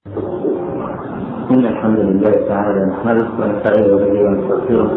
إن الحمد لله تعالى نحمده ونستعين به ونستغفره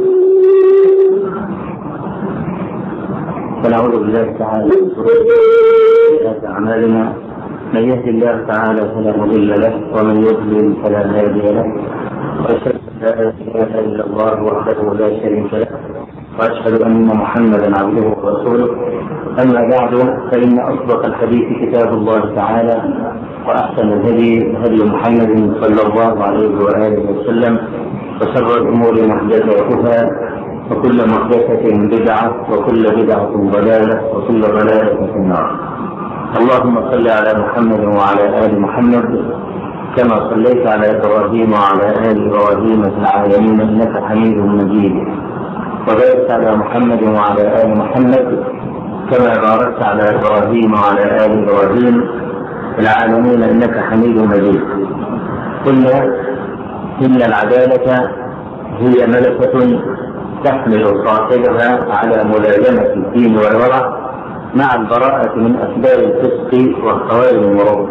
ونعوذ بالله تعالى من سيئات أعمالنا، من يهد الله تعالى فلا مضل له ومن يضلل فلا هادي له، وأشهد أن لا إله إلا الله وحده لا شريك له، وأشهد أن محمدا عبده ورسوله. أما بعد، فإن أصدق الحديث كتاب الله تعالى، وأحسن الهدي هدي محمد صلى الله عليه وآله وسلم، وشر الأمور محدثاتها، وكل محدثة بدعة، وكل بدعة ضلالة، وكل ضلالة في النار. اللهم صل على محمد وعلى آل محمد كما صليت على إبراهيم وعلى آل إبراهيم في العالمين إنك حميد مجيد، وبارك على محمد وعلى آل محمد كما باركت على إبراهيم وعلى آل إبراهيم في العالمين إنك حميد مجيد. قلنا إن العدالة هي ملكة تحمل صاحبها على ملازمة الدين والورع مع البراءة من أسباب الفسق وخوارم المروءة.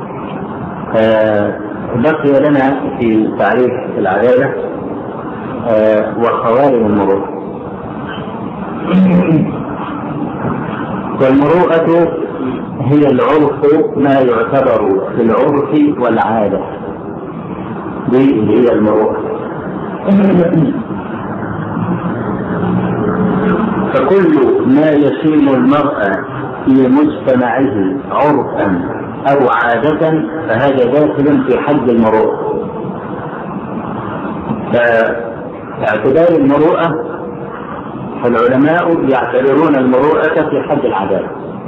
بقي لنا في تعريف العدالة وخوارم المروءة. والمروءة هي العرف، ما يعتبر في العرف والعادة، دي هي المروءة. فكل ما يشين المرأة في مجتمعه عرفا أو عادة فهذا داخل في حد المروءة. فاعتبار المروءة، فالعلماء يعتبرون المروءة في حد العدالة.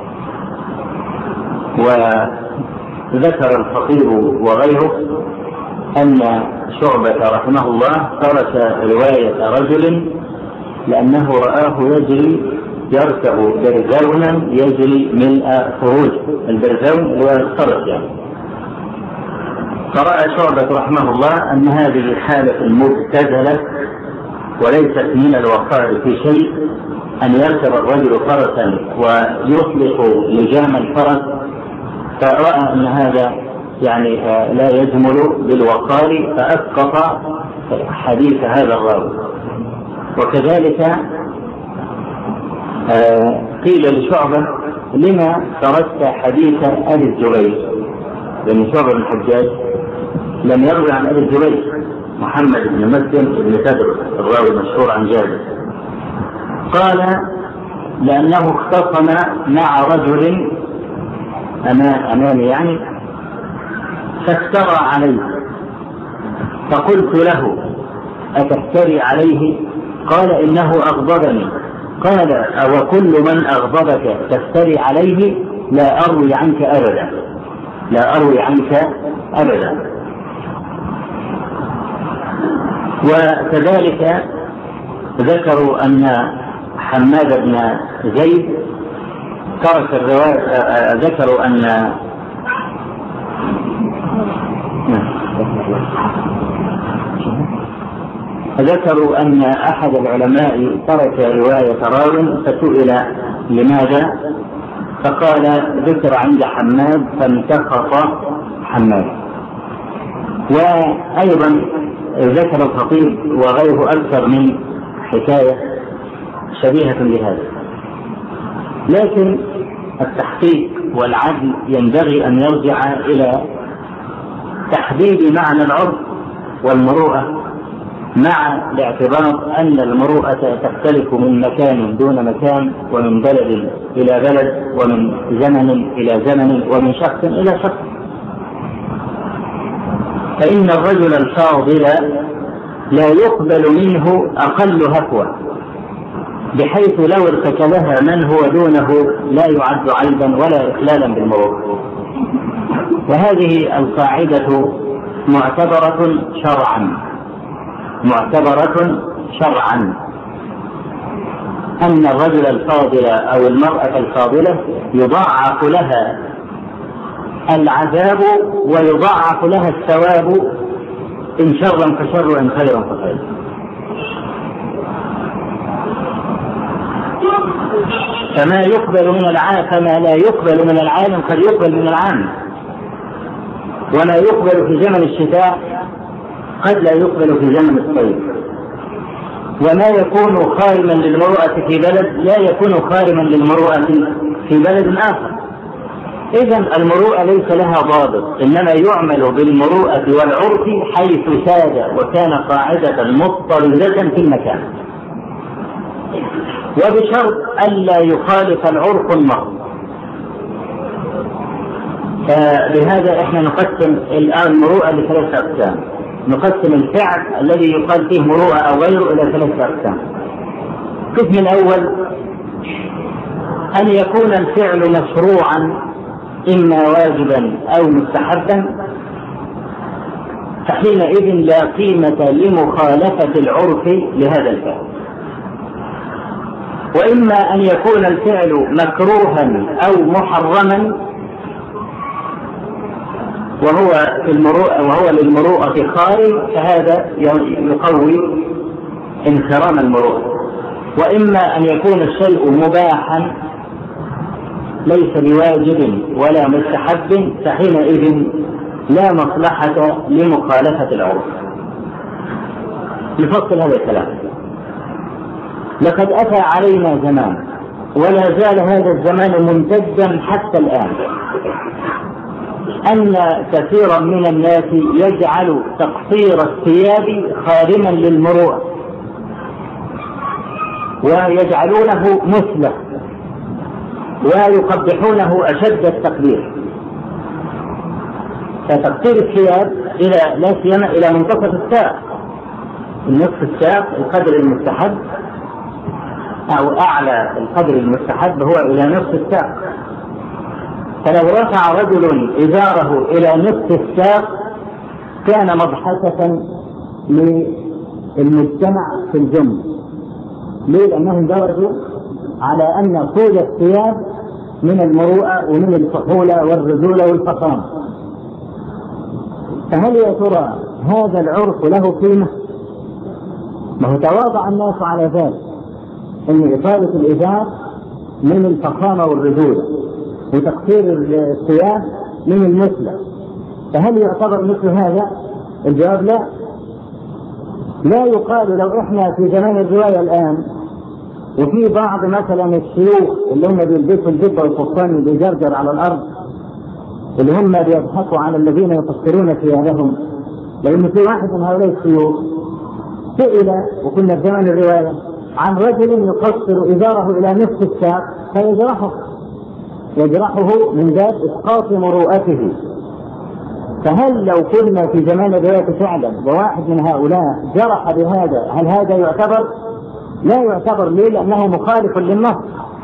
وذكر الخطيب وغيره أن شعبة رحمه الله ترك رواية رجل لأنه رآه يركب برزونا يجري ملء فروج البرزون والصرف يعني. فرأى شعبة رحمه الله أن هذه حالة مبتذلة وليست من الوقار في شيء، أن يركب الرجل فرسا ويطلق لجام الفرس، فرأى أن هذا يعني لا يجمل بالوقار، فأسقط حديث هذا الراوي. وكذلك قيل لشعبة: لما تركت حديث أبي الزبير؟ لأن شعبة بن الحجاج لم يروي عن أبي الزبير محمد بن مسلم بن تدرس الراوي المشهور عن جابر. قال: لأنه اختصم مع رجل أمامي يعني، فافترى عليه، فقلت له: أتفتري عليه؟ قال: إنه أغضبني. قال: أو كل من أغضبك تفتري عليه؟ لا أروي عنك أبدا، لا أروي عنك أبدا. وكذلك ذكروا أن حماد بن زيد ترك الرواية. ذكروا أن أحد العلماء ترك رواية راو فسئل لماذا، فقال: ذكر عند حماد فانتخط حماد. وأيضا ذكر الخطيب وغيره أكثر من حكاية شبيهة بهذا. لكن التحقيق والعدل ينبغي أن يرجع إلى تحديد معنى العرف والمروءة، مع الاعتبار أن المروءة تختلف من مكان دون مكان، ومن بلد إلى بلد، ومن زمن إلى زمن، ومن شخص إلى شخص. فإن الرجل الفاضل لا يقبل منه أقل هفوة، بحيث لو ارتكبها من هو دونه لا يعد عيبا ولا إخلالا بالمروءة. وهذه القاعدة معتبرة شرعا أن الرجل الفاضل أو المرأة الفاضلة يضاعف لها العذاب ويضاعف لها الثواب، إن شرا فشر إن خيرا فخير. فما لا يقبل من العالم قد يقبل من العام. وما يقبل في زمن الشتاء قد لا يقبل في زمن الصيف، وما يكون خارما للمروءة في بلد لا يكون خارما للمروءة في بلد آخر. إذن المروءة ليس لها ضابط، إنما يعمل بالمروءة والعرف حيث ساد وكان قاعدة مضطردة في المكان، وبشرط ألا يخالف العرف النص. فلهذا احنا نقسم الآن المروءة لثلاثة أقسام. نقسم الفعل الذي يقال فيه مروءة أو غيره إلى ثلاثة أقسام. القسم الأول أن يكون الفعل مشروعا إما واجبا أو مستحبا، فحينئذ لا قيمة لمخالفة العرف لهذا الفعل. وإما أن يكون الفعل مكروها أو محرما وهو للمروءة خارج، فهذا يقوي انخرام المروءة. وإما أن يكون الشيء مباحا ليس بواجب ولا مستحب، فحينئذ لا مصلحة لمخالفة العرف. نفصل هذا الكلام. لقد أتى علينا زمان ولا زال هذا الزمان ممتدا حتى الآن أن كثيرا من الناس يجعل تقصير الثياب خارما للمروءة ويجعلونه مثله ويقبحونه أشد التقبيح. فتقصير الثياب لا سيما إلى منتصف الساق، نصف الساق القدر المستحب أو أعلى القدر المستحب هو إلى نصف الساق. فلو رفع رجل إزاره إلى نصف الساق كان مضحكة للمجتمع في الجملة. ليه؟ لأنهم درجوا على أن طول الثياب من المروءة ومن الفحولة والرذولة والفخامة. فهل يا ترى هذا العرف له قيمة؟ ما هو تواضع الناس على ذلك، أن إطالة الإزار من الفخامة والرذولة وتقصير الثياب من المثلى، فهل يعتبر مثل هذا؟ الجواب لا. لا يقال لو احنا في زمان الرواية الآن وفي بعض مثلا الشيوخ اللي هم بيلبسوا الجبة والقفطان اللي بيجرجر على الأرض اللي هم بيضحكوا على الذين يقصرون ثيابهم، لأن في واحد من هؤلاء الشيوخ سئل وكنا في زمان الرواية عن رجل يقصر إزاره إلى نصف الساق يجرحه من باب إسقاط مروءته. فهل لو كنا في زمان الرواية فعلا وواحد من هؤلاء جرح بهذا هل هذا يعتبر؟ لا يعتبر. ليه؟ لأنه مخالف للنص.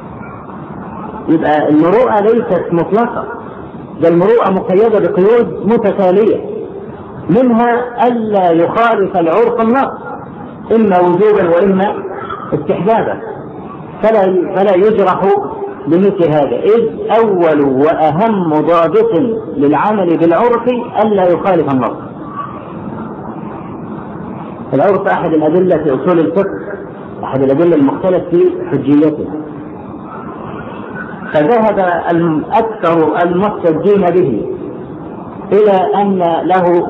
يبقى المروءة ليست مطلقة، بل المروءة مقيدة بقيود متتالية، منها ألا يخالف العرف النص إما وجوبا وإما استحبابا، فلا يجرح بمثل هذا، إذ أول وأهم ضابط للعمل بالعرف ألا يخالف النص. العرف أحد الأدلة في أصول الفقه، أحد الأدلة المختلف في حجيته. فذهب أكثر المحتجين به إلى أن له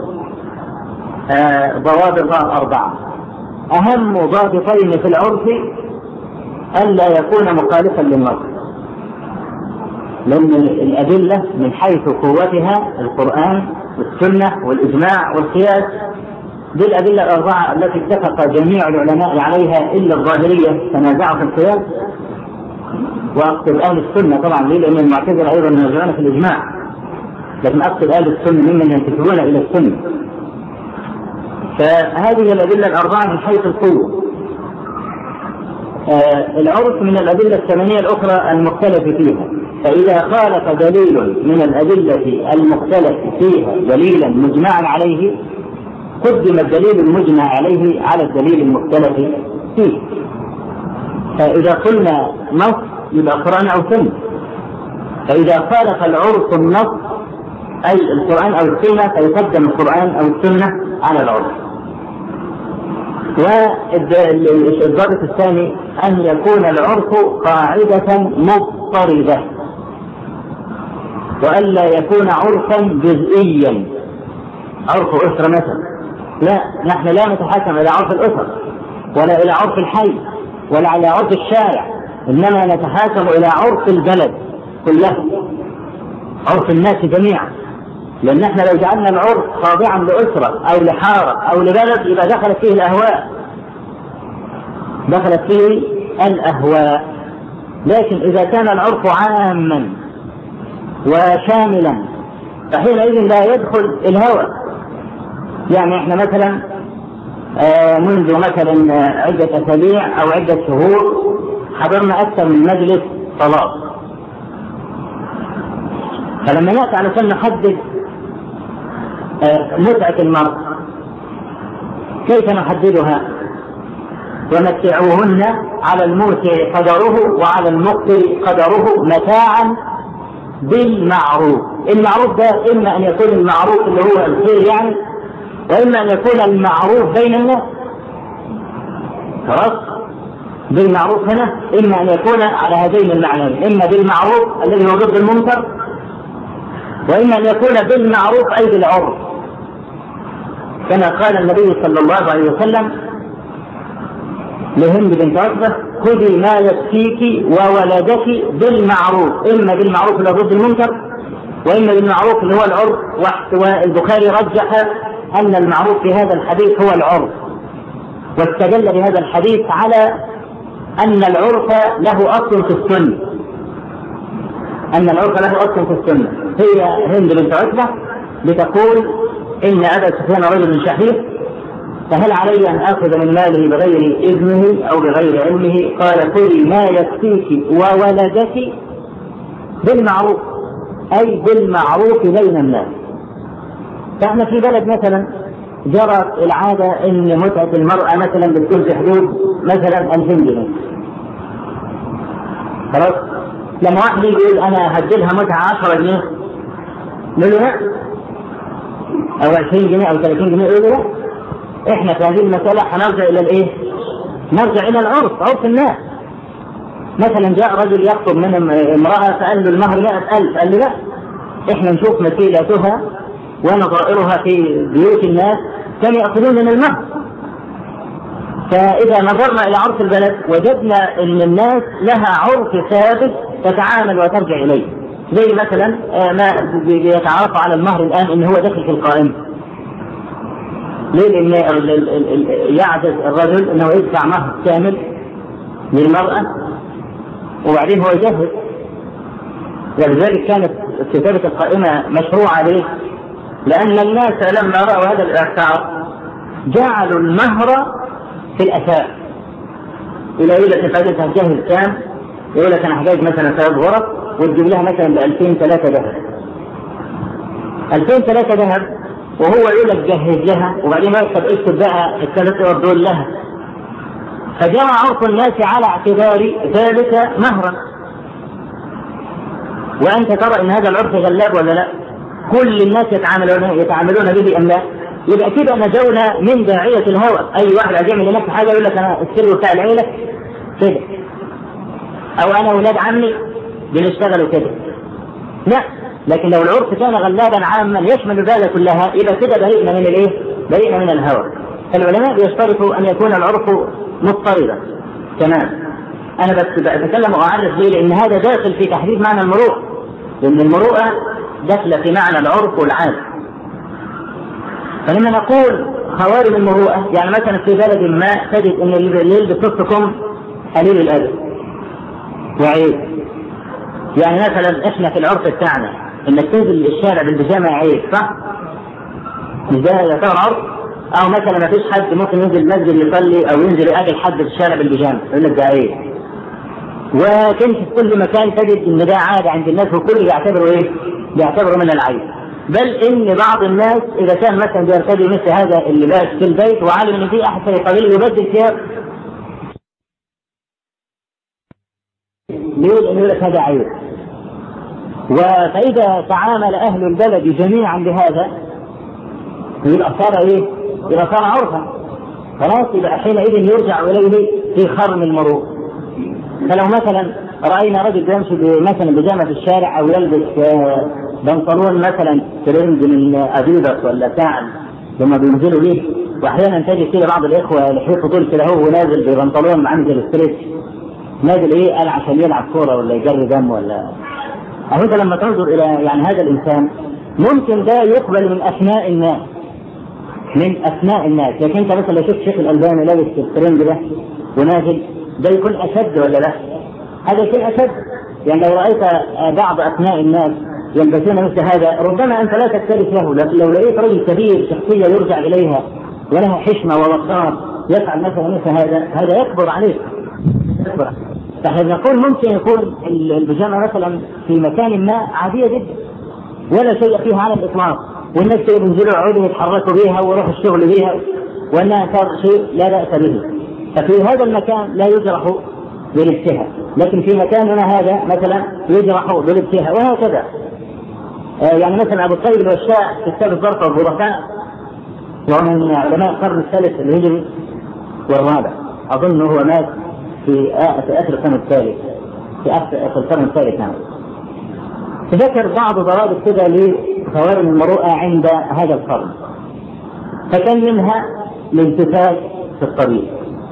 ضوابط 4. أهم ضابطين في العرف ألا يكون مخالفا للنص، لأن الأدلة من حيث قوتها القرآن والسنة والإجماع والقياس دي الأدلة 4 التي اتفق جميع العلماء عليها إلا الظاهرية تنازعوا في القياس، وأقصد أهل السنة طبعا ليه؟ لأن المعتزلة أيضا ينازعون في الإجماع، لكن أقصد أهل السنة ممن ينتسبون إلى السنة. فهذه الأدلة 4 من حيث القوة. العرف من الأدلة 8 الأخرى المختلف فيها، فإذا خالف دليل من الأدلة المختلف فيها دليلا مجمعا عليه قدم الدليل المجمع عليه على الدليل المختلف فيه. فإذا قلنا نص يبقى قرآن أو سنة، فإذا خالف العرف النص أي القرآن أو السنة فيقدم القرآن أو السنة على العرف. والضابط الثاني أن يكون العرف قاعدة مضطردة، وألا يكون عرفا جزئيا عرف أسرة مثلا، لا، نحن لا نتحكم إلى عرف الأسر ولا إلى عرف الحي ولا إلى عرف الشارع، إنما نتحاكم إلى عرف البلد كله، عرف الناس جميعا. لأن احنا لو جعلنا العرف خاضعا لأسرة أو لحارة أو لبلد يبقى دخلت فيه الأهواء، دخلت فيه الأهواء. لكن إذا كان العرف عاما وشاملا فحينئذ لا يدخل الهوى. يعني احنا مثلا منذ مثلا عدة أسابيع أو عدة شهور حضرنا أكثر من مجلس طلاق، فلما نأتي علشان نحدد متعة المرء كيف نحددها؟ ومتعوهن على الموسع قدره وعلى المقتر قدره متاعا بالمعروف. المعروف ده إما أن يكون المعروف اللي هو الخير يعني، وإما أن يكون المعروف بين الناس. خلاص، بالمعروف هنا إما أن يكون على هذين المعنيين، إما بالمعروف الذي هو ضد المنكر، وإما أن يكون بالمعروف أي بالعرف، كما قال النبي صلى الله عليه وسلم لهند بنت عتبة: خذي ما يكفيك وولدك بالمعروف، إما بالمعروف اللي هو ضد المنكر، وإما بالمعروف اللي هو العرف. والبخاري رجح أن المعروف في هذا الحديث هو العرف، واستدل بهذا الحديث على أن العرف له أصل في السنة، أن العرف له أصل في السنة. هي هند بنت عتبة بتقول: إن أبا سفيان رجل شحيح، فهل علي أن آخذ من ماله بغير إذنه أو بغير علمه؟ قال: خذي ما يكفيك وولدك بالمعروف، أي بالمعروف بين الناس. فإحنا في بلد مثلا جرت العادة إن متعة المرأة مثلا بتكون في حدود مثلا 2000 جنيه. خلاص، لما واحد يقول أنا هديلها متعة 10 جنيه نقول له لا، أو 20 جنيه أو 30 جنيه نقول له لا. إحنا في هذه المسألة هنرجع إلى الإيه؟ نرجع إلى العرف، عرف الناس. مثلا جاء رجل يخطب من امرأة فقال له المهر 100,000، قال له لا، إحنا نشوف مثيلاتها ونظائرها في بيوت الناس كانوا يأخذون من المهر. فإذا نظرنا إلى عرف البلد وجدنا أن الناس لها عرف ثابت تتعامل وترجع إليه، زي مثلا ما بيتعرف على المهر الآن إن هو داخل في القائمة. ليه؟ لأن يعجز الرجل أنه يدفع مهر كامل للمرأة وبعدين هو يجهز، ولذلك كانت كتابة القائمة مشروعة. ليه؟ لأن الناس لما رأوا هذا الإعسار جعلوا المهر في الأساس. إلى يقول لك فائدتها هتجهز كام؟ يقول لك أنا هحتاج مثلا 3 غرف وتجيب لها مثلا ب2000-3 ذهب، 2000-3 ذهب، وهو يقول لك جهز لها وبعدين ما يكتب اكتب بقى ال3 دول لها. فجاء عرف الناس على اعتبار ذلك مهرا، وأنت ترى إن هذا العرف غلاب ولا لا؟ كل الناس يتعاملون به أم لا؟ يبقى كده نجونا من داعية الهوى. أي واحد عايز لنفسه حاجة يقول لك أنا السر بتاع العيلة كده، أو أنا ولاد عمي بنشتغلوا كده. لا، لكن لو العرف كان غلابا عاما يشمل ذلك كلها يبقى كده بريئنا من الإيه؟ بريئنا من الهوى. فالعلماء بيشترطوا أن يكون العرف مضطردا. تمام. أنا بس بتكلم وأعرف ليه، لأن هذا داخل في تحديد معنى المروءة، لأن المروءة داخلة في معنى العرف والعادة. فلما نقول خوارم المروءة يعني مثلا في بلد ما تجد أن اللي يلبس نصكم قليل الأدب وعيب. يعني مثلا إحنا في العرف بتاعنا إنك تنزل الشارع بالبيجامة عيب، صح؟ مش ده يعتبر عرف؟ أو مثلا ما فيش حد ممكن ينزل المسجد يصلي أو ينزل يقابل حد في الشارع بالبيجامة يقول لك ده عيب. وكنت في كل مكان تجد ان ده عادة عند الناس وكل بيعتبروا ايه؟ بيعتبروا من العيب. بل ان بعض الناس اذا كان مثلا بيرتدي مثل هذا اللباس في البيت وعالم ان في احد سيقابله يبدل ثياب، يقول لك هذا عيب. فاذا تعامل اهل البلد جميعا بهذا يبقى صار ايه؟ يبقى صار عرفا. خلاص، يبقى حينئذ يرجع اليه في خرم المروءة. فلو مثلا رأينا رجل يمشي مثلا بيجامة في الشارع أو يلبس بنطلون مثلا ترند من أديداس ولا بتاع لما بينزلوا بيه، واحيانا تجد كده بعض الاخوه لحيته طول كده هو نازل ببنطلون عامل الاستريتش، نازل ايه قال عشان يلعب كوره ولا يجري دم ولا. أو انت لما تنظر الى يعني هذا الانسان ممكن ده يقبل من افناء الناس، من افناء الناس، لكن انت مثلا لو شفت شيخ الالباني لابس الترنج ده ونازل، ده يكون اشد ولا لا؟ هذا شيء اشد. يعني لو رايت بعض افناء الناس يلبسون مثل هذا ربما انت لا تكترث له. لو لقيت رجل كبير شخصيه يرجع اليها ولها حشمه ووقار يفعل مثل هذا يكبر عليك. فاحنا نقول ممكن يكون البيجامه مثلا في مكان ما عاديه جدا ولا شيء فيها على الاطلاق، والناس ينزلوا يقعدوا يتحركوا بها ويروحوا الشغل بها، وانها صار شيء لا باس به. ففي هذا المكان لا يجرح بالابتهاء، لكن في مكاننا هذا مثلا يجرح بالابتهاء، وهكذا. يعني مثلا ابو الطيب الوشاع في كتاب الظرف والبركاء، ومن علماء القرن الثالث الهجري والرابع، اظن هو مات في اخر القرن الثالث، في القرن الثالث. نعم. تذكر بعض ضوابط كده لقوانين المروءة عند هذا القرن، فكان منها الالتفات في الطريق.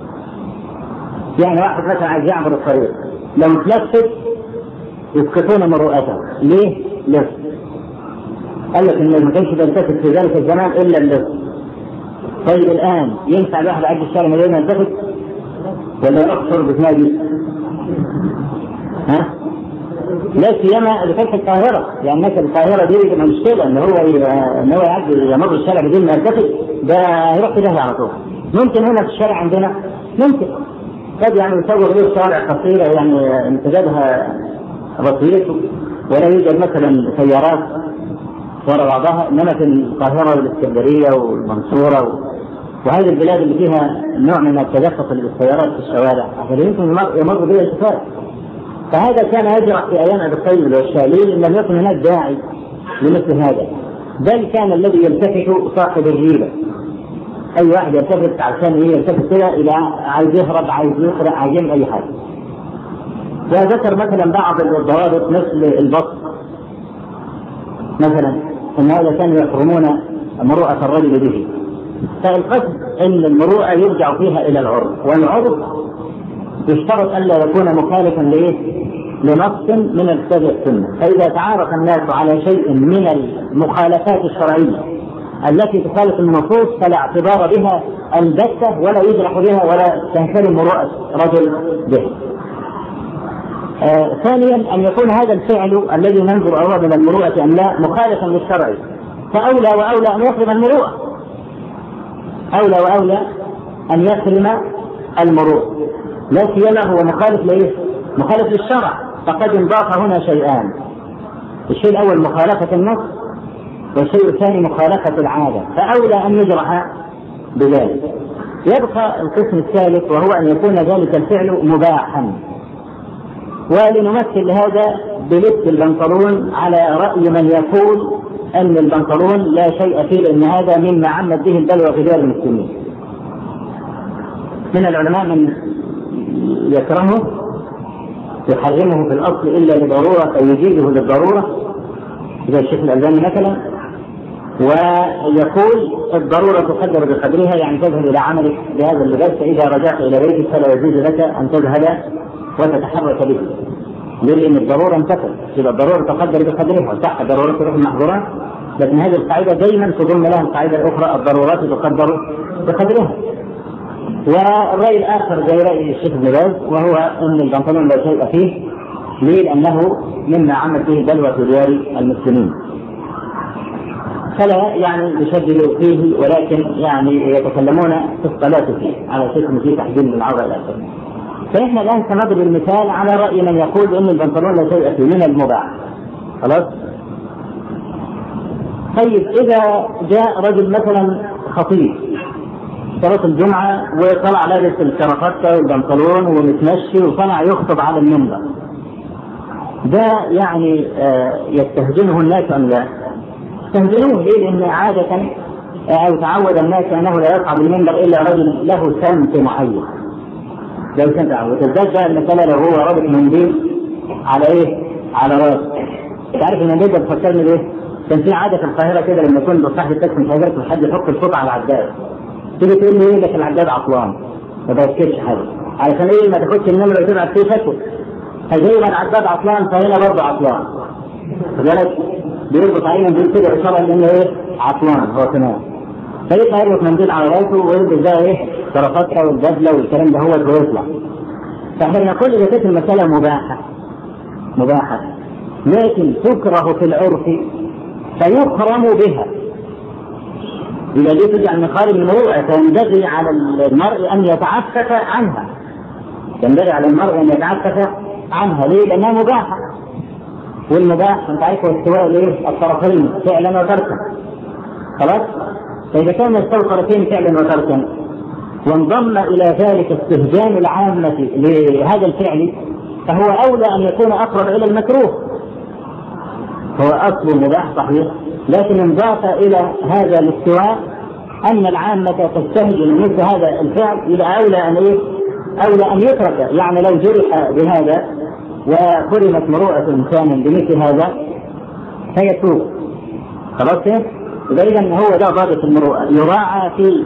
يعني واحد مثلا عايز يعبر الطريق، لو تلفت يسقطون مروءته. ليه؟ لف. قال لك ان ما كانش بيلتفت في ذلك الزمان الا اللف. طيب الان ينفع الواحد يعدي الشارع من غير ما يلتفت ولا يقصر بتنادي؟ ها؟ لا سيما اذا كانت القاهره، يعني الناس القاهره دي مشكله ان هو يعدي يمر الشارع بدون ما يلتفت، ده هيروح في داهيه على طول. ممكن هنا في الشارع عندنا ممكن قد يعني يصور له شوارع قصيره يعني امتدادها بسيط ولا يوجد مثلا سيارات وراء بعضها، انما في القاهره والاسكندريه والمنصوره وهذه البلاد اللي فيها نوع من التدفق للسيارات في الشوارع يمكن يمر بها التفات. فهذا كان يجرح في ايام ابي الطيب الوشالي، لم يكن هناك داعي لمثل هذا، بل كان الذي يلتفت صاحب الريبه. اي واحد يلتفت عشان يلتفت كده الى عايز يهرب، عايز يسرق، عايز يعمل اي حاجه. وذكر مثلا بعض الضوابط مثل البسط مثلا، ان هذا كانوا يحرمون مروءه الرجل به. فالقصد ان المروءه يرجع فيها الى العرف، والعرف يشترط الا يكون مخالفا لنص من الكتاب والسنه. فاذا تعارف الناس على شيء من المخالفات الشرعيه التي تخالف النصوص فلا اعتبار بها البتة ولا يجرح بها ولا تنسلم مروءة رجل به. ثانيا ان يكون هذا الفعل الذي ننظر هو من المروءة ام لا مخالفا للشرع، فاولى واولى ان يحرم المروءة، اولى واولى ان يحرم المروءة، لا سيما هو مخالف للشرع. فقد انضاف هنا شيئان: الشيء الاول مخالفة النص، والشيء الثاني مخالفة العادة، فاولى ان يجرح بذلك. يبقى القسم الثالث وهو ان يكون ذلك الفعل مباحا. ولنمثل هذا بلبس البنطلون على رأي من يقول ان البنطلون لا شيء فيه لان هذا مما عمت به البلوى في دار المسلمين. من العلماء من يكرهه يحرمه في الاصل الا لضروره او يجيزه للضروره زي الشيخ الالباني مثلا، ويقول الضروره تقدر بقدرها، يعني تذهب الى عملك بهذا اللباس، فاذا رجعت الى بيتك فلا يجوز لك ان تذهب وتتحرك به، لان الضروره انتفت، اذا الضروره تقدر بقدرها، صح ضروره تروح المحظورات، لكن هذه القاعده دائما تضم لها القاعده الاخرى الضرورات تقدر بقدرها. والرأي الآخر زي رأي الشيخ ابن باز، وهو أن البنطلون لا شيء فيه، ليه؟ لأنه مما عمل فيه بلوى في ديار المسلمين، فلا يعني يشددوا فيه، ولكن يعني يتكلمون في الصلاة فيه على شيء فيه تحديد للعورة إلى آخره. فإحنا الآن سنضرب المثال على رأي من يقول أن البنطلون لا شيء فيه من المباح. خلاص؟ طيب إذا جاء رجل مثلا خطيب صلاة الجمعة وطلع لابس الكرافتة والبنطلون ومتمشي وطلع يخطب على المنبر، ده يعني يستهجنه الناس أم لا؟ يستهجنوه. ليه؟ لأن عادة أو تعود الناس أنه لا يصعد المنبر إلا رجل له سمت معين، لو كان تعود. الزاد بقى المسألة لو هو رابط منديل على إيه؟ على راسه. تعرف المنديل ده بتفكرني بإيه؟ كان في عاده في القاهره كده لما يكون صاحب التاكسي مش هيقدر حد يحط الفوطه على العداد، تيجي تقول له ايه لك العداد عطلان ما بيسكتش حاجه علشان ايه ما تاخدش النمره وتبعت فيه فتوى، زي ما العداد عطلان فهنا برضه عطلان. فذلك بيربط عينه بيقول كده اشاره انه ايه عطلان هو كمان، فيطلع يربط منديل على راسه ويربط بقى ايه كرافتها والبدله والكلام ده هو ويطلع. فاحنا نقول اذا كانت المساله مباحه لكن تكره في العرف فيكرم بها، إذا دي تجعل مخالف المروءة فينبغي على المرء أن يتعفف عنها، ينبغي على المرء أن يتعفف عنها. ليه؟ لأنها مباحة، والمباح أنت عارف استواء ليه الطرفين فعلا وتركا. خلاص؟ فإذا كان يستوي الطرفين فعلا وتركا وانضم إلى ذلك استهجان العامة لهذا الفعل فهو أولى أن يكون أقرب إلى المكروه. هو أصل مباح صحيح، لكن انضاف إلى هذا الاستواء أن العامة تستهجن مثل هذا الفعل يبقى أولى أن يترك. يعني لو جرح بهذا وحرمت مروءة إنسان بمثل هذا فيتوب. خلاص كده؟ إذا هو ده ضابط المروءة، يراعى في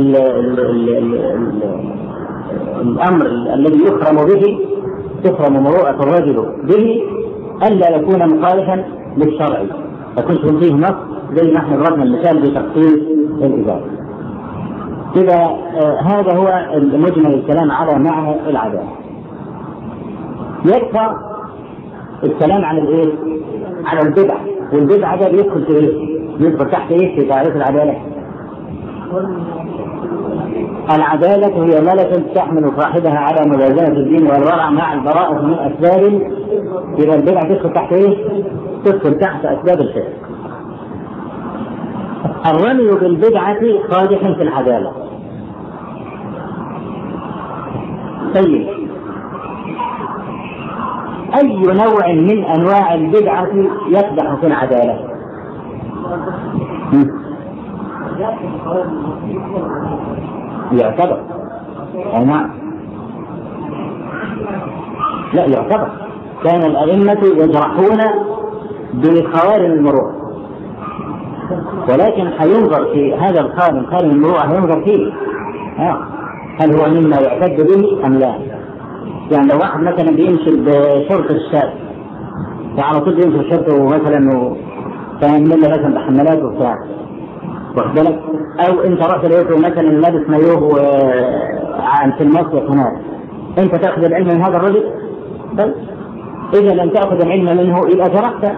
الأمر الذي يكرم به تكرم مروءة الرجل به ألا يكون مخالفا للشرع، فكنت فيه نص زي ما احنا ضربنا المثال بتخصيص الإزالة. إذا هذا هو مجمل الكلام على معنى العدالة. يكفى الكلام عن الايه؟ على البدع، والبدع ده بيدخل في ايه؟ بيدخل تحت ايه في تعريف العدالة؟ العدالة هي ملكة تحمل صاحبها على ملازمة الدين والورع مع البراءة من أسباب. إذا البدع تدخل تحت ايه؟ تدخل تحت أسباب الخير. الرمي بالبدعة قادح في العدالة. طيب أي نوع من أنواع البدعة يقدح في العدالة؟ يعتبر أو نعم؟ لا يعتبر. كان الأئمة يجرحون بخوارم المروءة، ولكن حينظر في هذا الخارم المروءة هينظر فيه هل هو مما يعتد به أم لا. يعني لو واحد مثلا بيمشي بشرط الشاب يعني طول يمشي بشرطه مثلا فيعمل له مثلا بحملات وبتاع واخد بالك، او انت رحت لقيته مثلا لابس مايوه في المصيف هناك، انت تاخذ العلم من هذا الرجل؟ بل اذا لم تاخذ العلم منه يبقى جرحت.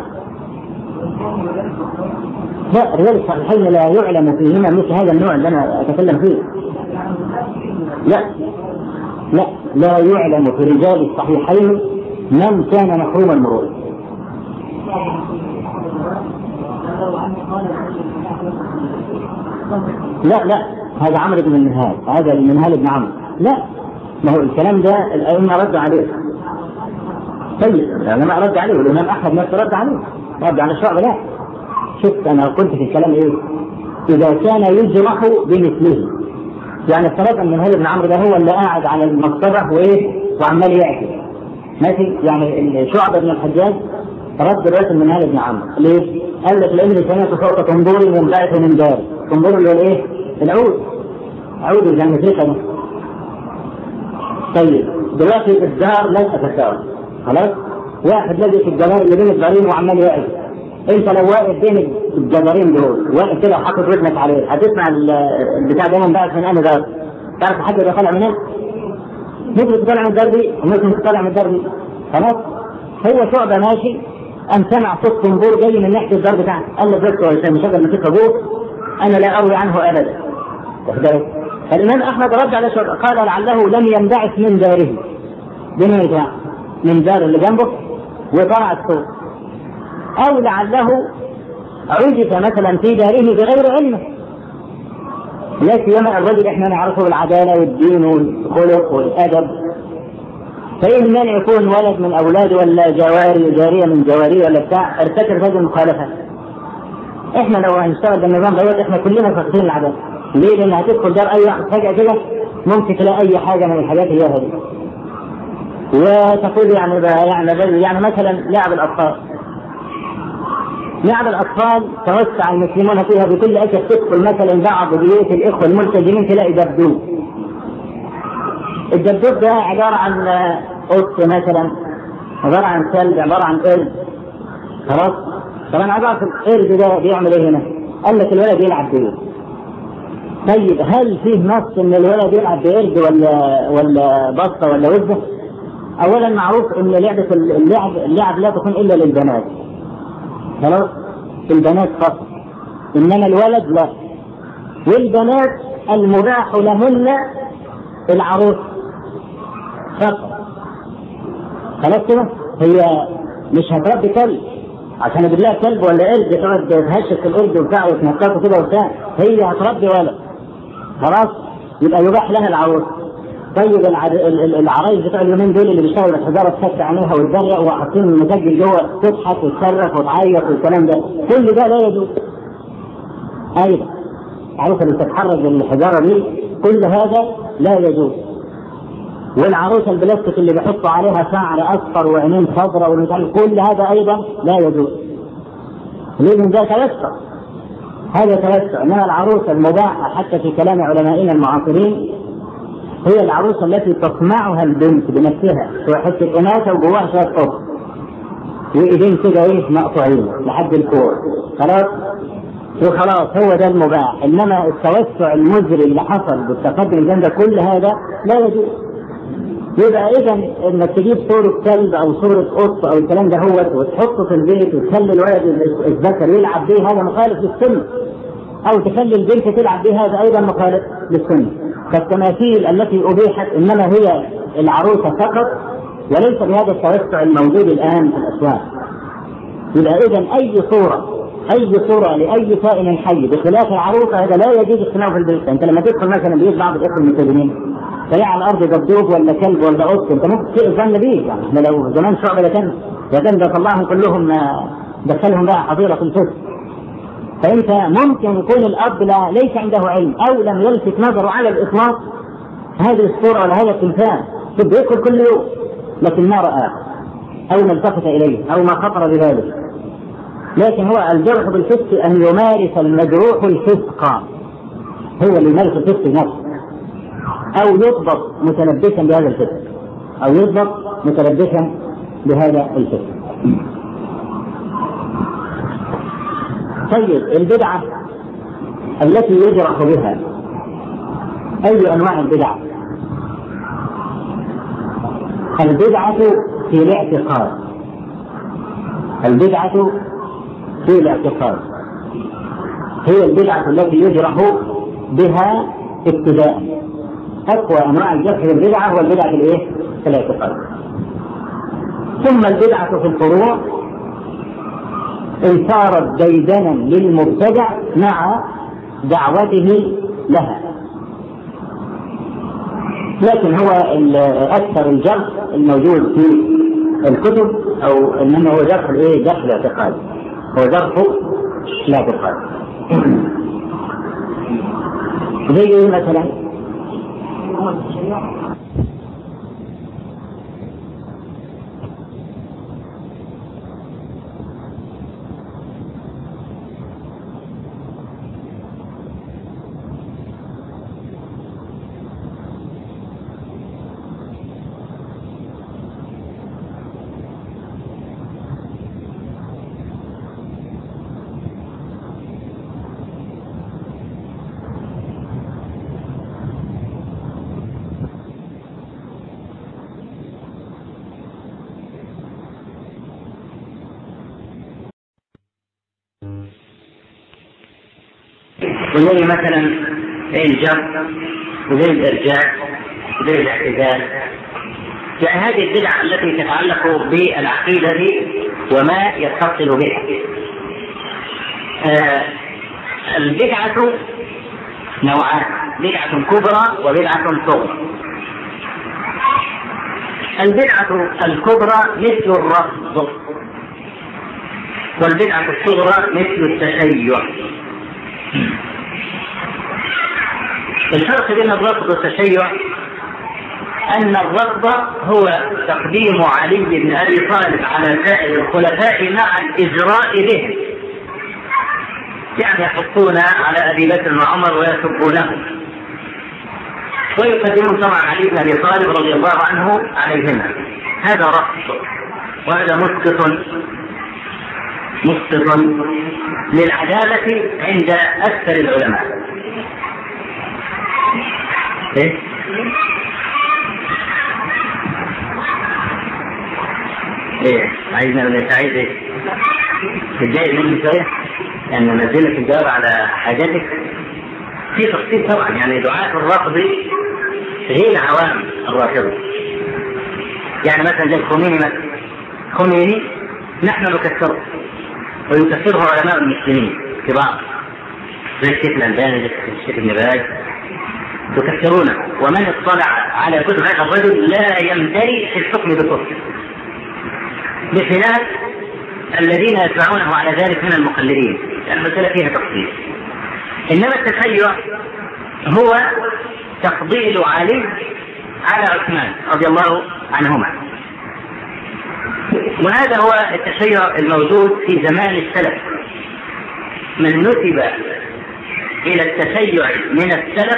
لا، رجال الصحيحين لا يعلم فيهما مثل هذا النوع اللي انا اتكلم فيه. لا يعلم في رجال الصحيحين من كان محروم المروءة. لا هذا عمرو بن المنهال، هذا المنهال بن عمرو. لا، ما هو الكلام ده الأئمة رد عليه. طيب العلماء رد عليه والإمام أحمد نفسه رد عليه، رد على الشعب. لا شفت أنا قلت في الكلام إيه؟ إذا كان يجرح بمثله، يعني افترض أن المنهال بن عمرو ده هو اللي قاعد على المصطبة وعمال يعكس ماشي. يعني شعبة بن الحجاج رد رواية المنهال بن عمرو. ليه؟ قال لك لأن سمعت فوق تنظوري وانبعث من دار. تنظر اللي هو الايه؟ عود الجنة. طيب دلوقتي الدار ليس كالدار، خلاص؟ واحد لازق في الجدار اللي بين الدارين وعمال يعرف. انت لو واقف بين الجدارين دول واقف كده وحاطط رجلك عليه هتسمع البتاع ده منبعث من انهي دار؟ تعرف حد ده طالع منين؟ ممكن تطلع من الدار دي وممكن تطلع من الدار دي. خلاص؟ هو شعبة ماشي أن سمع صوت طنبور جاي من ناحية الدار بتاعته، قال له بس هو مشغل مسك أبوه أنا لا أروي عنه أبدا. الإمام أحمد رد على شعبة قال لعله لم ينبعث من داره، من دار اللي جنبه وطلع الصوت، أو لعله عجز مثلا في داره بغير علمه. لا سيما الرجل احنا نعرفه بالعدالة والدين والخلق والأدب، فإن من يكون ولد من أولاده ولا جارية من جواريه ولا بتاع ارتكب هذه المخالفة. احنا لو هنشتغل بالنظام دوت احنا كلنا فاقدين العدالة. ليه؟ لأن هتدخل دار أي واحد فجأة كده ممكن تلاقي أي حاجة من الحاجات هي هذه، وتقول يعني مثلا لعب الأطفال لعب الأطفال توسع المسلمون فيها بكل أسف. تدخل مثلا بعض بيوت الإخوة الملتزمين تلاقي دبدوب. الدبدوب ده عبارة عن قط مثلا، عبارة عن كلب، عبارة عن قرد. خلاص؟ طبعا عبارة القرد ده بيعمل ايه هنا؟ قال لك الولد يلعب بيه. طيب هل فيه نص ان الولد يلعب بقرد ولا بطة ولا وزة؟ اولا معروف ان لعبة اللعب لا تكون الا للبنات. خلاص؟ البنات فقط. انما الولد لا. والبنات المباح لهن العروس فقط. خلاص كده؟ هي مش هتربي كلب عشان اجيب لها كلب ولا قرد تقعد تهشك في القرد وبتاع وتنططه كده وبتاع. هي هتربي ولد. خلاص؟ يبقى يباح لها العروس. طيب العرايس بتوع اليومين دول اللي بيشتغلوا الحجاره تفتح عينيها وتدرق وحاطين مسجل جوه تضحك وتصرخ وتعيط والكلام ده، كل ده لا يجوز. ايضا العروسه اللي بتتحرك بالحجاره دي كل هذا لا يجوز. والعروسه البلاستيك اللي بيحطوا عليها شعر اصفر وعينين خضراء والمثال كل هذا ايضا لا يجوز. لازم ده توسع. هذا توسع. انما العروسه المباحه حتى في كلام علمائنا المعاصرين هي العروسه التي تصنعها البنت بنفسها، حته قماشه وجواها شويه قط وايدين كده ايه مقطوعين لحد الكوع. خلاص؟ وخلاص هو ده المباح. انما التوسع المزري اللي حصل بالتقدم الجنة كل هذا لا يجوز. يبقى اذا انك تجيب صورة كلب او صورة قط او الكلام ده هو وتحطه في البيت وتخلي الولد الذكر يلعب به هذا مخالف للسنة، او تخلي البنت تلعب به هذا ايضا مخالف للسنة. فالتماثيل التي ابيحت انما هي العروسة فقط وليس بهذا التوسع الموجود الان في الاسواق. يبقى اذا اي صورة لأي كائن حي بخلاف العروسة هذا لا يجوز اقتناؤه في البيت. انت لما تدخل مثلا بيت بعض الاخوة الملتزمين تلاقي على الارض دبدوب ولا كلب ولا قط، انت ممكن تأذن بيه. يعني احنا لو زمان شعب لكان ده طلعهم كلهم دخلهم بقى حظيرة الفسق. فانت ممكن يكون الاب ليس عنده علم او لم يلفت نظره على الاطلاق هذه الصورة ولا هذا التمثال بيدخل كل يوم لكن ما رآه او ما التفت اليه او ما خطر بذلك. لكن هو الجرح بالفسق أن يمارس المجروح الفسق، هو اللي يمارس الفسق نفسه، أو يضبط متلبسا بهذا الفسق، أو يضبط متلبسا بهذا الفسق. طيب البدعة التي يجرح بها أي أنواع البدعة؟ البدعة في الاعتقاد. البدعة في الاعتقاد هي البدعة التي يجرح بها ابتداء. أقوى أنواع الجرح بالبدعة هو البدعة في الاعتقاد. ثم البدعة في الفروع إن صارت ديدنا للمبتدع مع دعوته لها. لكن هو أكثر الجرح الموجود في الكتب أو إنما هو جرح جرح الاعتقاد، هو جرح الاعتقاد. زي مثلا وزي مثلا الجر وزي الإرجاع وزي الاعتزال. يعني هذه البدع التي تتعلق بالعقيدة وما يتصل بها. البدعة نوعان، بدعة كبرى وبدعة صغرى. البدعة الكبرى مثل الرفض، والبدعة الصغرى مثل التشيع. الفرق بين الرفض والتشيع أن الرفض هو تقديم علي بن أبي طالب على سائر الخلفاء مع الإجراء به يعني يحطون على أبي بكر وعمر ويسبونه، ويقدمون طبعا علي بن أبي طالب رضي الله عنه عليهما. هذا رفض، وهذا مسقط للعدالة عند أكثر العلماء. إيه؟ عايزنا ولا عايز ايه؟ تتضايق مني شويه؟ يعني نزلك الجواب على حاجاتك في تفصيل طبعا. يعني دعاة الرفض غير عوام الرافضة. يعني مثلا زي خميني نحن نكفره ويكفره علماء المسلمين كبار زي الشيخ الألباني زي الشيخ ابن باز يكفرونه، ومن اطلع على كتب هذا الرجل لا يمتري في الحكم بالكفر، بخلاف الذين يتبعونه على ذلك من المقلدين. يعني المسألة فيها تفصيل. إنما التشيع هو تفضيل علي على عثمان رضي الله عنهما، وهذا هو التشيع الموجود في زمان السلف. من نسب إلى التشيع من السلف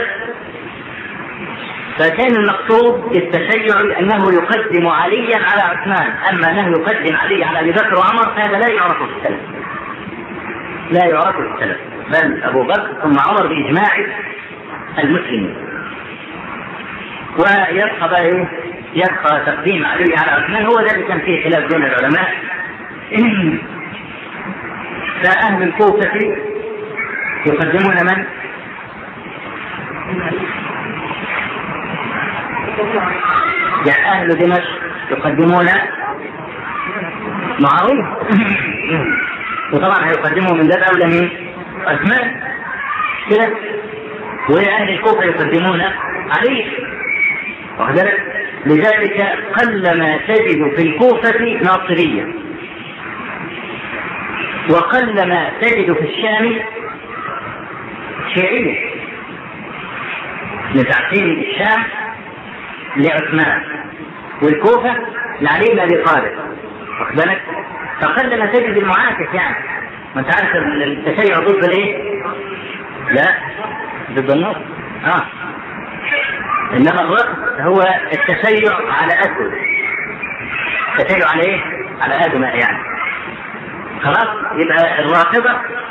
فكان المقصود بالتشيع أنه يقدم عليا على عثمان، أما أنه يقدم علي على أبي بكر وعمر فهذا لا يعرف في السلف، لا يعرف في السلف، بل أبو بكر ثم عمر بإجماع المسلمين. ويبقى بقى إيه؟ يبقى تقديم علي على عثمان، هو ذلك كان فيه خلاف بين العلماء. فأهل الكوفة يقدمون من؟ يعني أهل دمشق يقدمون معاوية، وطبعا هيقدموا من ذات أولى من عثمان كده. وأهل الكوفة يقدمون علي، لذلك قلما تجد في الكوفة ناصرية، وقلما تجد في الشام شيعية، نتعطين الشام لعثمان والكوفة لعلي بن أبي طالب، واخد بالك؟ فقلما تجد المعاكس. يعني ما انت عارف التشيع ضد الايه؟ لا، ضد النصر. انما الرفض هو التشيع على أسد. التشيع على ايه؟ على أدماء يعني. خلاص، يبقى الرافضة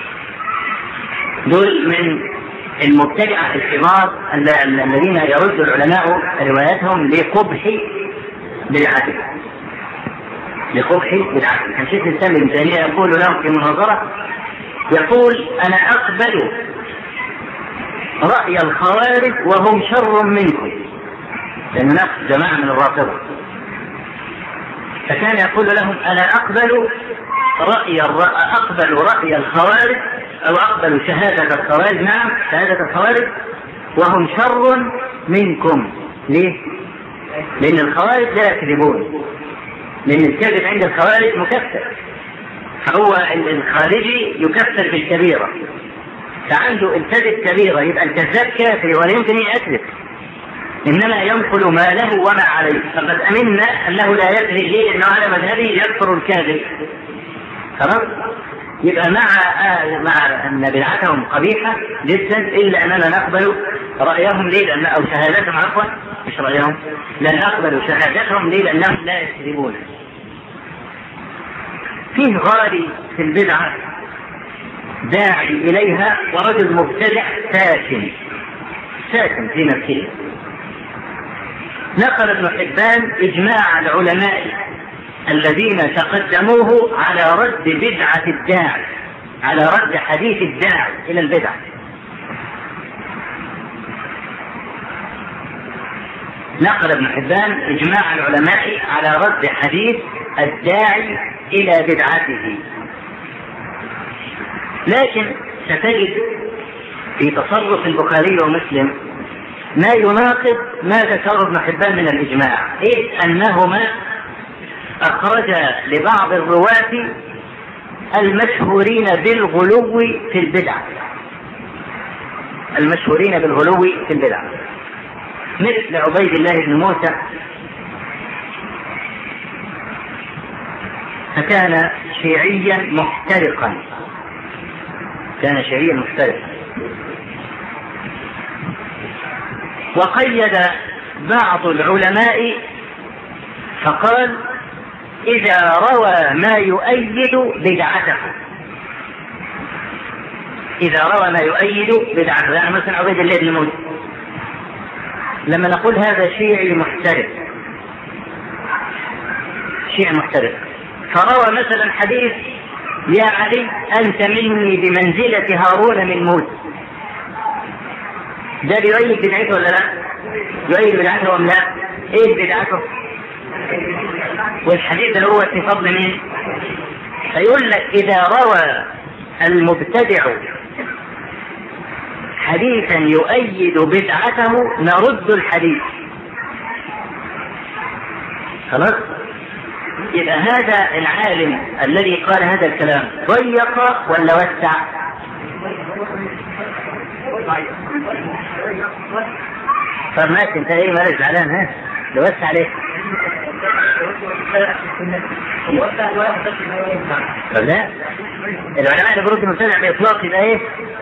دول من المبتدعة الكبار الذين يرد العلماء رواياتهم لقبح بدعتهم. كان شيخ الإسلام ابن تيمية يقول لهم في مناظرة، يقول: أنا أقبل رأي الخوارج وهم شر منكم، لأن هناك جماعة من الرافضة. فكان يقول لهم: أنا أقبل رأي الخوارج، أو أقبل شهادة الخوارج، نعم شهادة الخوارج، وهم شر منكم. ليه؟ لأن الخوارج لا يكذبون، لأن الكذب عند الخوارج مكفر، فهو الخارجي يكفر بالكبيرة، فعنده الكذب كبيرة، يبقى الكذاب كافر ولا يمكن يكذب، إنما ينقل ما له وما عليه. فقد أمنا أنه لا يكذب، ليه؟ لأنه على مذهبه يكفر الكاذب. خلاص، يبقى مع أن بدعتهم قبيحة جدا، إلا أننا نقبل رأيهم. ليه؟ لأن أو شهادتهم، عفوا مش رأيهم، لا نقبل شهادتهم. ليه؟ لأنهم لا يكذبون. فيه غالي في البدعة داعي إليها، ورجل مبتدع ساكن في نفسه. نقل ابن حبان إجماع العلماء الذين تقدموه على رد بدعة الداعي، على رد حديث الداعي إلى البدعة. نقل ابن حبان إجماع العلماء على رد حديث الداعي إلى بدعته، لكن ستجد في تصرف البخاري ومسلم ما يناقض ما ذكره ابن حبان من الإجماع، إذ أنهما أخرج لبعض الرواة المشهورين بالغلو في البدع، مثل عبيد الله بن موسى، فكان شيعيا محترقا، كان شيعيا مختلف. وقيد بعض العلماء فقال إذا روى ما يؤيد بدعته، إذا روى ما يؤيد بدعته، يعني مثلا عبيد الله بن موسى لما نقول هذا شيعي محترف، شيعي محترف، فروى مثلا حديث يا علي أنت مني بمنزلة هارون من موسى، ده بيؤيد بدعته ولا لا؟ يؤيد بدعته أم لا؟ إيه بدعته؟ والحديث اللي هو في فضل مين؟ فيقول لك إذا روى المبتدع حديثا يؤيد بدعته نرد الحديث. خلاص؟ يبقى هذا العالم الذي قال هذا الكلام ضيق ولا وسع؟ طب ماشي، انت ايه مالك زعلان؟ ها ده وسع عليك. طب لا، العلماء اللي بيردوا المبتدع باطلاق يبقى ايه؟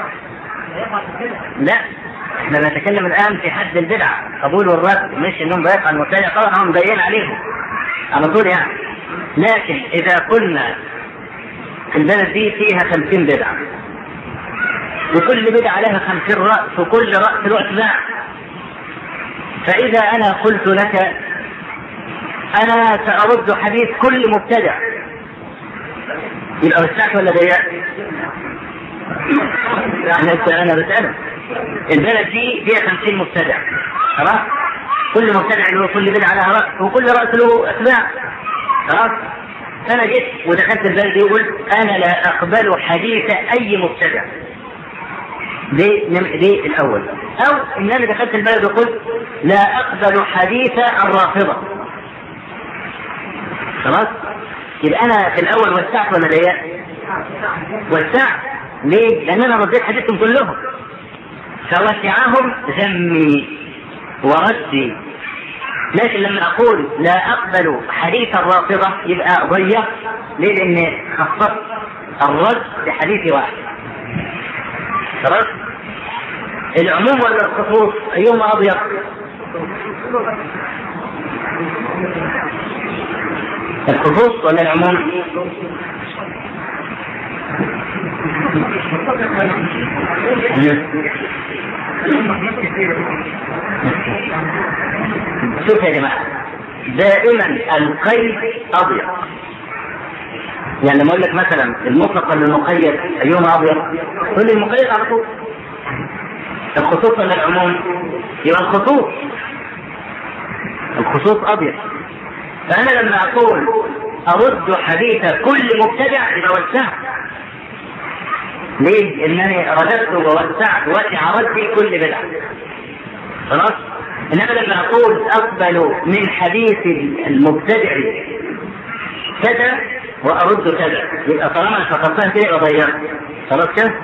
لا، احنا بنتكلم الان في حد البدعه، قبول والرد، مش انهم بيقع المبتدع طبعا هم مبين عليهم على طول يعني. لكن اذا قلنا البلد دي فيها 50 بدعه وكل بدعه لها 50 راس وكل راس له اتباع، فاذا انا قلت لك انا سارد حديث كل مبتدع، يبقى وسعت ولا ضيقت؟ انا بسألك، البلد دي فيها 50 مبتدع، خلاص؟ كل مبتدع له كل بدعه لها راس وكل راس له اتباع، خلاص؟ انا جيت ودخلت البلد دي وقلت انا لا اقبل حديث اي مبتدع، دي الاول. او ان انا دخلت البلد وقلت لا اقبل حديث الرافضه، خلاص؟ يبقى انا في الاول وسعت ولا ضيقت؟ وسعت. ليه؟ لان انا رديت حديثهم كلهم، فوسعهم ذمي وردي. لكن لما اقول لا اقبل حديث الرافضه يبقى ضيقت. ليه؟ لان خصصت الرد بحديث واحد، خلاص؟ العموم ولا الخصوص؟ ايهما اضيق؟ الخصوص ولا العموم؟ شوف يا جماعة، دائما القيد أضيق. يعني لما أقول لك مثلا المطلق ولا المقيد أيهما أضيق؟ قل لي المقيد على طول. الخصوص ولا العموم؟ يبقى الخصوص أضيق. فأنا لما أقول أرد حديث كل مبتدع يبقى وسعت. ليه؟ إنني رددت ووسعت، وسع ردي كل بدعة، خلاص؟ إنما لما أقول أقبل من حديث المبتدع كذا وأرد كذا يبقى طالما فقدتها كده يبقى ضيعت، خلاص كده؟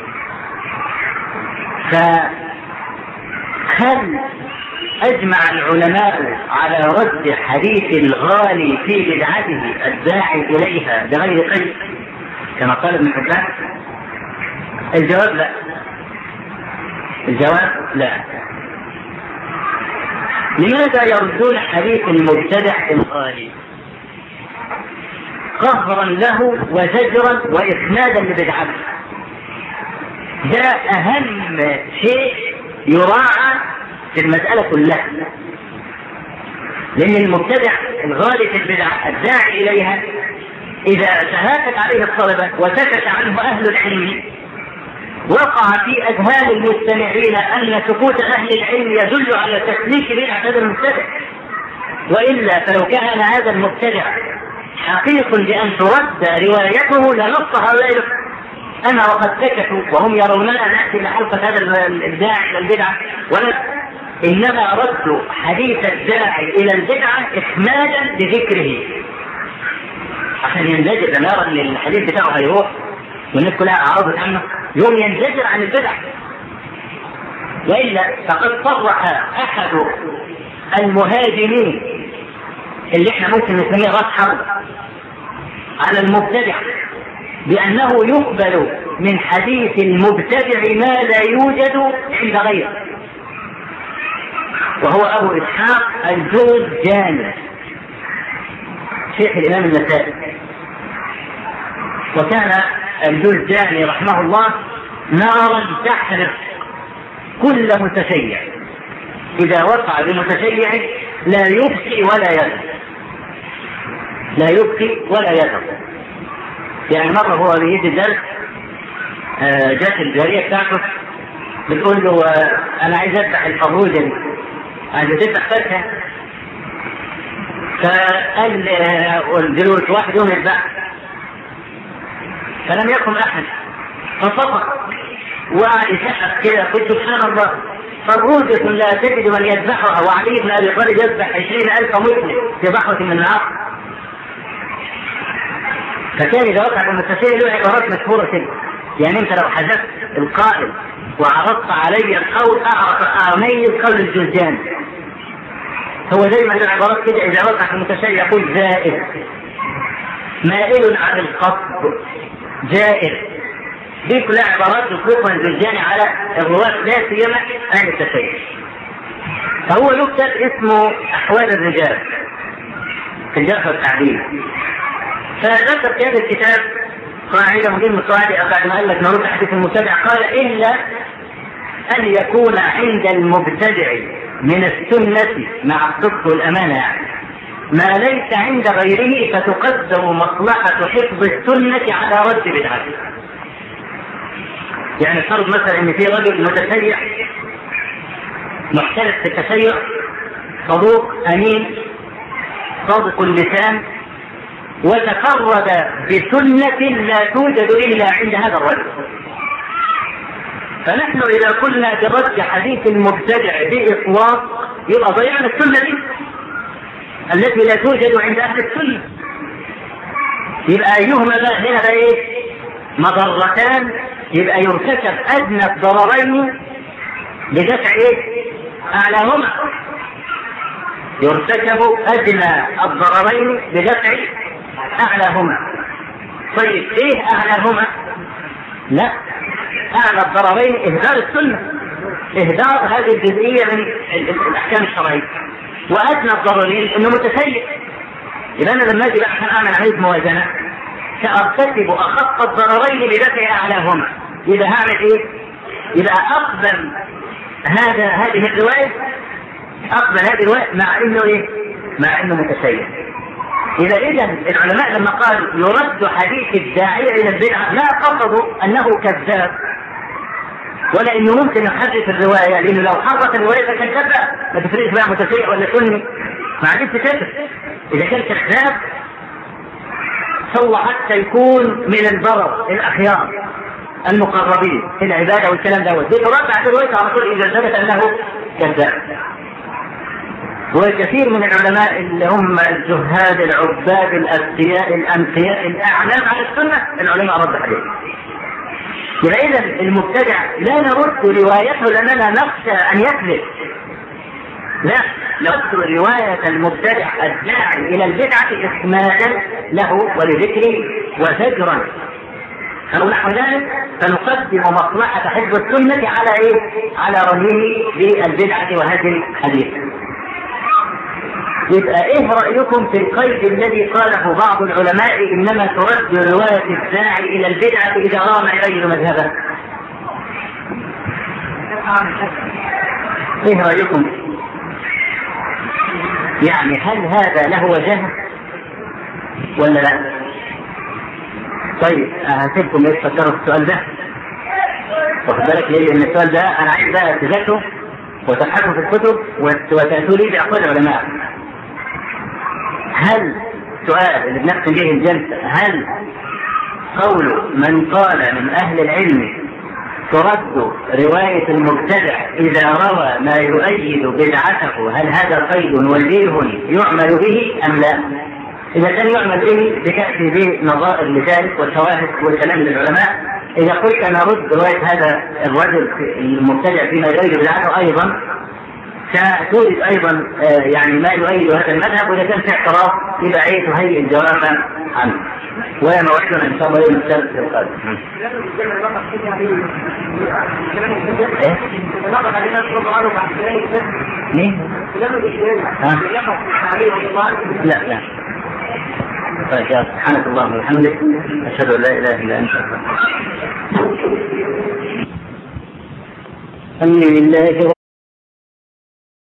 فهل أجمع العلماء على رد حديث الغالي في بدعته الداعي إليها بغير قيد كما قال ابن حبان؟ الجواب لا. الجواب لا. لماذا يردون حديث المبتدع الغالي؟ قهرا له وزجرا وإسنادا لبدعته. ده أهم شيء يراعى في المسألة كلها، لأن المبتدع الغالي في البدعة الداعي إليها إذا تهافت عليه الطلبة وسكت عنه أهل العلم وقع في أذهان المستمعين أن سكوت أهل العلم يدل على تسليك بدعة هذا المبتدع، وإلا فلو كان هذا المبتدع حقيق بأن ترد روايته لنص هؤلاء. أنا وقد سكتوا وهم يروننا نأتي لحلقة هذا الداعي إلى البدعة، إنما ردوا حديث الداعي إلى البدعة إخمادا لذكره عشان ينزجر. لما يرى أن الحديث بتاعه هيروح والناس كلها أعرضت عنه يوم ينزجر عن البدع. وإلا فقد صرح أحد المهاجمين اللي احنا ممكن نسميه راس حرب على المبتدع بأنه يقبل من حديث المبتدع ما لا يوجد عند غيره، وهو أبو إسحاق الجوزجاني شيخ الإمام النسائي. وكان الجوزجاني رحمه الله نارا تحرق كل متشيع، إذا وقع بمتشيع لا يبكي ولا يذهب، لا يبكي ولا يذهب. يعني مرة هو بيجي الدرس جات الجارية بتاعته بتقول له أنا عايز أذبح الفروجة دي، عايز تذبح فرخة، فقال الجلوس واحد يوم يذبح، فلم يكن أحد فصفق وقعد يسقف كده، قلت سبحان الله فروجة لا تجد من يذبحها، وعلي بن أبي طالب يذبح 20,000 مسلم في ضحوة من النار. فكان إذا وقع بالمتسائل له عبارات مشهورة كده، يعني أنت لو حذفت القائل وعرضت علي القول أعرف أميز قول الجوزجاني. هو دايما العبارات كده إذا وقع في المتسائل يقول زائد، مائل عن القصد، جائر، دي كلها عبارات يطلقها الجوزجاني على الرواة لا سيما أهل التشيع. فهو له كتاب اسمه أحوال الرجال في الجرح والتعديل، فذكر في هذا الكتاب قاعدة مهمة قاعدة بعد ما قال لك نرد حديث المبتدع، قال إلا أن يكون عند المبتدع من السنة مع الصدق والأمانة يعني ما ليس عند غيره، فتقدم مصلحة حفظ السنة على رد بدعته. يعني فرض مثلا ان في رجل متشيع محترف في التشيع، صدوق امين صادق اللسان، وتفرد بسنة لا توجد الا عند هذا الرجل، فنحن اذا قلنا برد حديث المبتدع باطلاق يبقى ضيعنا السنة دي التي لا توجد عند اهل السنة. يبقى ايهما هنا بقى ايه؟ مضرتان، يبقى يرتكب ادنى الضررين بدفع ايه؟ اعلاهما. يرتكب ادنى الضررين بدفع اعلاهما. طيب ايه اعلاهما؟ لا، اعلى الضررين اهدار السنه، اهدار هذه الجزئيه من الاحكام الشرعيه، وادنى الضررين انه متسيء. يبقى انا لما اجي بقى عشان اعمل عمليه موازنه سأرتكب أخف الضررين بدفع أعلاهما، إذا هعمل إيه؟ يبقى أقبل هذه الرواية، أقبل هذه الرواية مع إنه إيه؟ مع إنه متسيء. إذا العلماء لما قالوا يرد حديث الداعية إلى البدعة ما قصدوا أنه كذاب ولا إنه ممكن يحرف الرواية، لأنه لو حرف الرواية فكذاب ما تفرقش بقى متسيء ولا سني، ما عادش تفرق. إذا كان كذاب هو حتى يكون من البرر الأخيار المقربين في العبادة والكلام دوت، بيترد على الرواية على طول إذا ثبت أنه كذاب. وكثير من العلماء اللي هم الزهاد العباد الأذكياء الأنقياء الأعلام على السنة العلماء رد عليه. يبقى إذا المبتدع لا نرد روايته لأننا نخشى أن يكذب، لا، نرد رواية المبتدع الداعي إلى البدعة إخمادا له ولذكره وزجرا أو نحو ذلك، فنقدم مصلحة حفظ السنة على إيه؟ على رميه بالبدعة وهذه الحديث. يبقى إيه رأيكم في القيد الذي قاله بعض العلماء إنما ترد رواية الداعي إلى البدعة إذا رام غير مذهبه؟ إيه رأيكم؟ يعني هل هذا له وجه ولا لا؟ طيب هسيبكم يتفكروا في السؤال ده، واخد بالك ليه؟ لأن السؤال ده أنا عايز بقى تذاكروا وتبحثوا في الكتب وتأتوا لي بأقوال العلماء. هل سؤال اللي بنختم به الجلسة، هل قول من قال من أهل العلم ترد رواية المبتدع إذا روى ما يؤيد بدعته، هل هذا قيد وجيه يعمل به أم لا؟ إذا كان يعمل به بتأتي به نظائر لذلك والشواهد والكلام للعلماء. إذا قلت أنا أرد رواية هذا الرجل المبتدع فيما يؤيد بدعته أيضا، ستورد أيضا يعني ما يؤيد هذا المذهب، وإذا كان في اعتراض يبقى تهيئ الجواب عنه. وموعدنا إن شاء الله يوم السبت القادم. مين؟ لا. طيب سبحانك اللهم وبحمدك أشهد أن لا إله إلا أنت. الحمد لله